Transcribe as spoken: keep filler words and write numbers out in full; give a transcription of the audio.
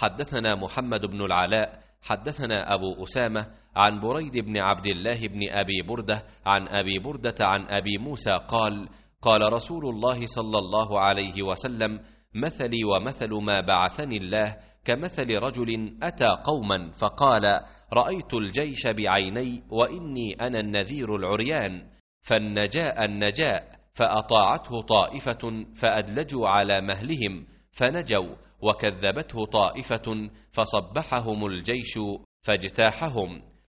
حدثنا محمد بن العلاء حدثنا أبو أسامة عن بريد بن عبد الله بن أبي بردة عن أبي بردة عن أبي موسى قال: قال رسول الله صلى الله عليه وسلم: مثلي ومثل ما بعثني الله كمثل رجل أتى قوما فقال: رأيت الجيش بعيني وإني أنا النذير العريان، فالنجاء النجاء، فأطاعته طائفة فأدلجوا على مهلهم فنجوا، وكذبته طائفة فصبحهم الجيش فاجتاحهم.